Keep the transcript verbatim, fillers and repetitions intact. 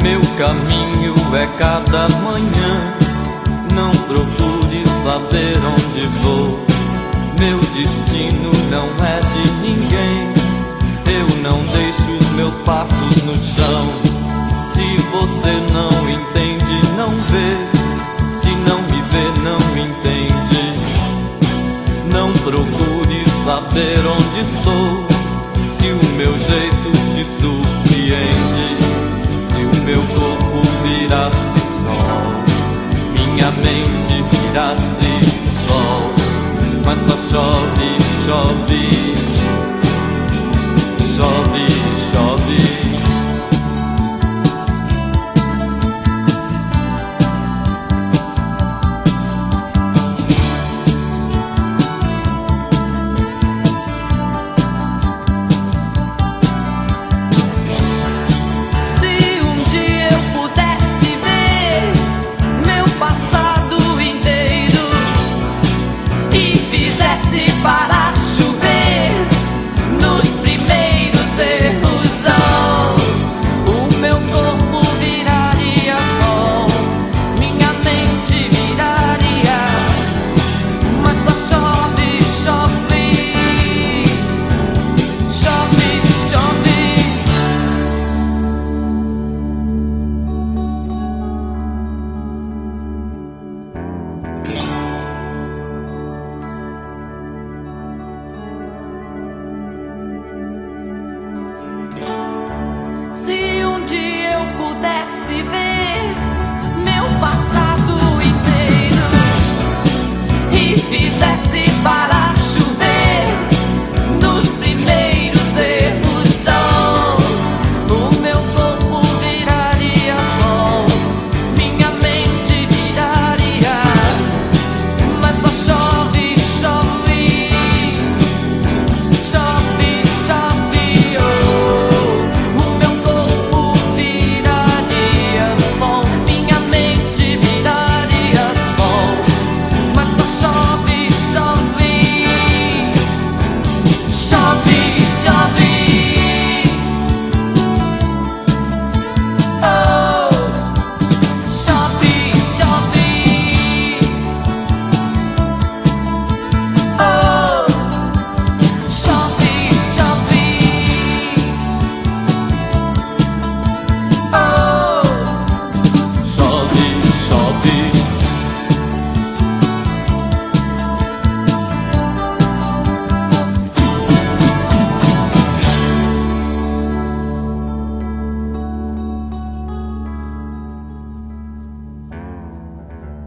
Meu caminho é cada manhã. Não procure saber onde vou. Meu destino não é de ninguém. Eu não deixo os meus passos no chão. Se você não entende, não vê. Se não me vê, não entende. Não procure saber onde estou. Se o meu jeito te surpreende. Se o meu corpo virasse sol, minha mente virasse sol. Mas só chove, chove, chove, chove. Se um dia